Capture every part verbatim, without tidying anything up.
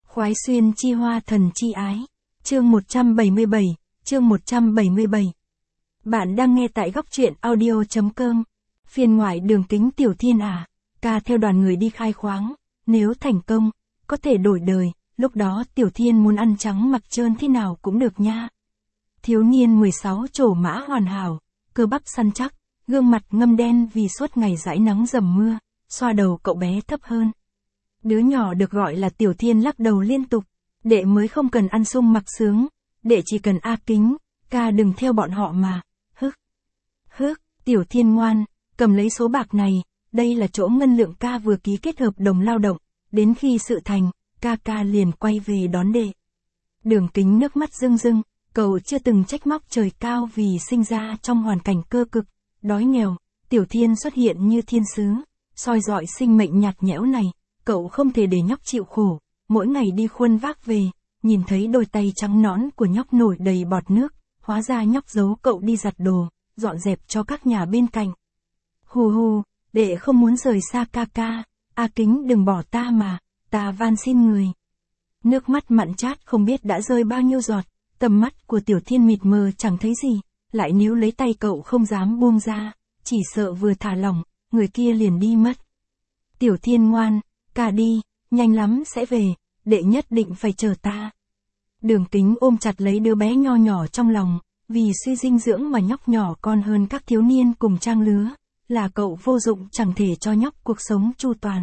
Khoái xuyên chi hoa thần chi ái. Chương một trăm bảy mươi bảy, chương một trăm bảy mươi bảy. Bạn đang nghe tại góc truyện audio chấm com. Phiên ngoại Đường Kính Tiểu Thiên à, ca theo đoàn người đi khai khoáng, nếu thành công, có thể đổi đời, lúc đó Tiểu Thiên muốn ăn trắng mặc trơn thế nào cũng được nha. Thiếu niên mười sáu trổ mã hoàn hảo, cơ bắp săn chắc, gương mặt ngâm đen vì suốt ngày dãi nắng dầm mưa, xoa đầu cậu bé thấp hơn. Đứa nhỏ được gọi là Tiểu Thiên lắc đầu liên tục, đệ mới không cần ăn sung mặc sướng, đệ chỉ cần A Kính, ca đừng theo bọn họ mà, hức. Hức, Tiểu Thiên ngoan, cầm lấy số bạc này, đây là chỗ ngân lượng ca vừa ký kết hợp đồng lao động, đến khi sự thành, ca ca liền quay về đón đệ. Đường Kính nước mắt rưng rưng, cậu chưa từng trách móc trời cao vì sinh ra trong hoàn cảnh cơ cực, đói nghèo, Tiểu Thiên xuất hiện như thiên sứ, soi rọi sinh mệnh nhạt nhẽo này. Cậu không thể để nhóc chịu khổ, mỗi ngày đi khuân vác về, nhìn thấy đôi tay trắng nõn của nhóc nổi đầy bọt nước, hóa ra nhóc giấu cậu đi giặt đồ, dọn dẹp cho các nhà bên cạnh. Hù hù, đệ không muốn rời xa ca ca, A Kính đừng bỏ ta mà, ta van xin người. Nước mắt mặn chát không biết đã rơi bao nhiêu giọt, tầm mắt của Tiểu Thiên mịt mờ chẳng thấy gì, lại níu lấy tay cậu không dám buông ra, chỉ sợ vừa thả lỏng, người kia liền đi mất. Tiểu Thiên ngoan, ca đi, nhanh lắm sẽ về, đệ nhất định phải chờ ta. Đường Kính ôm chặt lấy đứa bé nho nhỏ trong lòng, vì suy dinh dưỡng mà nhóc nhỏ con hơn các thiếu niên cùng trang lứa, là cậu vô dụng chẳng thể cho nhóc cuộc sống chu toàn.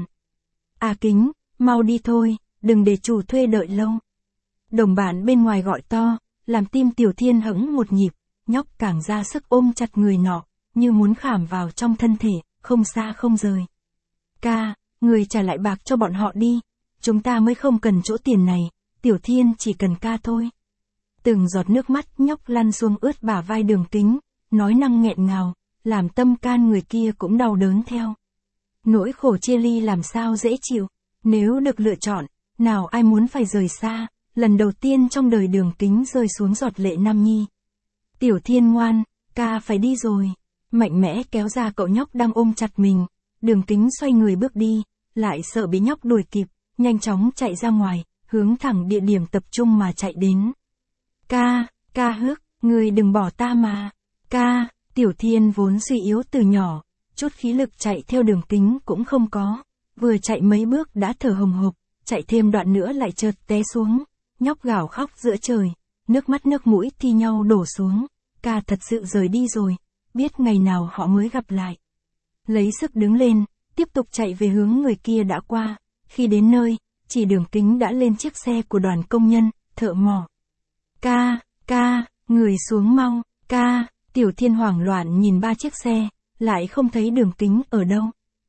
A Kính, mau đi thôi, đừng để chủ thuê đợi lâu. Đồng bạn bên ngoài gọi to, làm tim Tiểu Thiên hững một nhịp, nhóc càng ra sức ôm chặt người nọ, như muốn khảm vào trong thân thể, không xa không rời. Ca, người trả lại bạc cho bọn họ đi, chúng ta mới không cần chỗ tiền này, Tiểu Thiên chỉ cần ca thôi. Từng giọt nước mắt nhóc lăn xuống ướt bả vai Đường Kính, nói năng nghẹn ngào, làm tâm can người kia cũng đau đớn theo. Nỗi khổ chia ly làm sao dễ chịu, nếu được lựa chọn, nào ai muốn phải rời xa, lần đầu tiên trong đời Đường Kính rơi xuống giọt lệ nam nhi. Tiểu Thiên ngoan, ca phải đi rồi, mạnh mẽ kéo ra cậu nhóc đang ôm chặt mình. Đường Kính xoay người bước đi, lại sợ bị nhóc đuổi kịp, nhanh chóng chạy ra ngoài, hướng thẳng địa điểm tập trung mà chạy đến. Ca, ca hức, người đừng bỏ ta mà. Ca, Tiểu Thiên vốn suy yếu từ nhỏ, chút khí lực chạy theo Đường Kính cũng không có, vừa chạy mấy bước đã thở hồng hộc, chạy thêm đoạn nữa lại chợt té xuống, nhóc gào khóc giữa trời, nước mắt nước mũi thi nhau đổ xuống, ca thật sự rời đi rồi, biết ngày nào họ mới gặp lại. Lấy sức đứng lên, tiếp tục chạy về hướng người kia đã qua, khi đến nơi, chỉ Đường Kính đã lên chiếc xe của đoàn công nhân, thợ mỏ. Ca, ca, người xuống mau, ca, Tiểu Thiên hoảng loạn nhìn ba chiếc xe, lại không thấy Đường Kính ở đâu.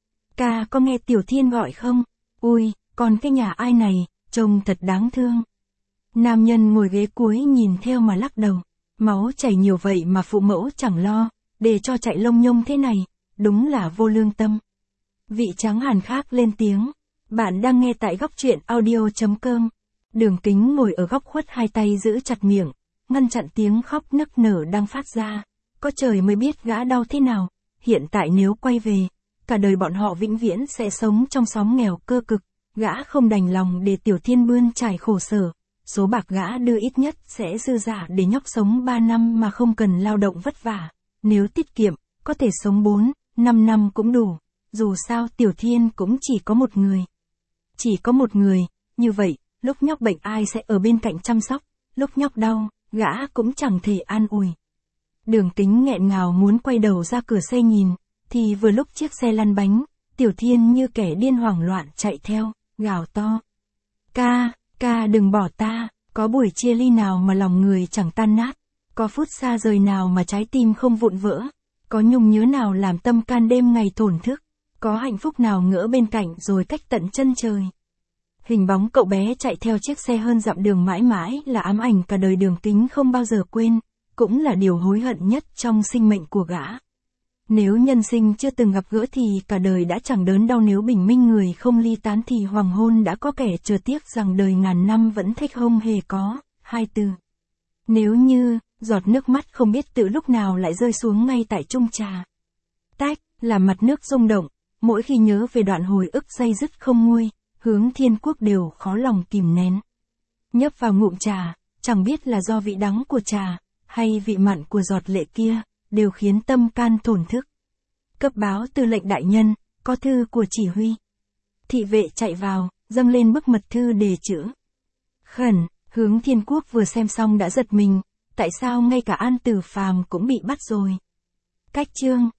Ca có nghe Tiểu Thiên gọi không? Ui, còn cái nhà ai này, trông thật đáng thương. Nam nhân ngồi ghế cuối nhìn theo mà lắc đầu, máu chảy nhiều vậy mà phụ mẫu chẳng lo, để cho chạy lông nhông thế này. Đúng là vô lương tâm. Vị trắng hàn khác lên tiếng. Bạn đang nghe tại góc truyện audio chấm com. Đường Kính ngồi ở góc khuất hai tay giữ chặt miệng, ngăn chặn tiếng khóc nức nở đang phát ra. Có trời mới biết gã đau thế nào. Hiện tại nếu quay về, cả đời bọn họ vĩnh viễn sẽ sống trong xóm nghèo cơ cực. Gã không đành lòng để Tiểu Thiên bươn trải khổ sở. Số bạc gã đưa ít nhất sẽ dư giả để nhóc sống ba năm mà không cần lao động vất vả. Nếu tiết kiệm, có thể sống bốn, năm năm cũng đủ, dù sao Tiểu Thiên cũng chỉ có một người. Chỉ có một người, như vậy, lúc nhóc bệnh ai sẽ ở bên cạnh chăm sóc, lúc nhóc đau, gã cũng chẳng thể an ủi. Đường Kính nghẹn ngào muốn quay đầu ra cửa xe nhìn, thì vừa lúc chiếc xe lăn bánh, Tiểu Thiên như kẻ điên hoảng loạn chạy theo, gào to. Ca, ca đừng bỏ ta, có buổi chia ly nào mà lòng người chẳng tan nát, có phút xa rời nào mà trái tim không vụn vỡ. Có nhung nhớ nào làm tâm can đêm ngày thổn thức, có hạnh phúc nào ngỡ bên cạnh rồi cách tận chân trời. Hình bóng cậu bé chạy theo chiếc xe hơn dặm đường mãi mãi là ám ảnh cả đời Đường Kính không bao giờ quên, cũng là điều hối hận nhất trong sinh mệnh của gã. Nếu nhân sinh chưa từng gặp gỡ thì cả đời đã chẳng đớn đau, nếu bình minh người không ly tán thì hoàng hôn đã có kẻ chờ tiếc rằng đời ngàn năm vẫn thích không hề có, hai từ. Nếu như, giọt nước mắt không biết từ lúc nào lại rơi xuống ngay tại chung trà. Tách, là mặt nước rung động, mỗi khi nhớ về đoạn hồi ức day dứt không nguôi, hướng Thiên Quốc đều khó lòng kìm nén. Nhấp vào ngụm trà, chẳng biết là do vị đắng của trà, hay vị mặn của giọt lệ kia, đều khiến tâm can thổn thức. Cấp báo từ lệnh đại nhân, có thư của chỉ huy. Thị vệ chạy vào, dâng lên bức mật thư đề chữ. Khẩn, Hướng Thiên Quốc vừa xem xong đã giật mình, tại sao ngay cả An Tử Phàm cũng bị bắt rồi. Cách chương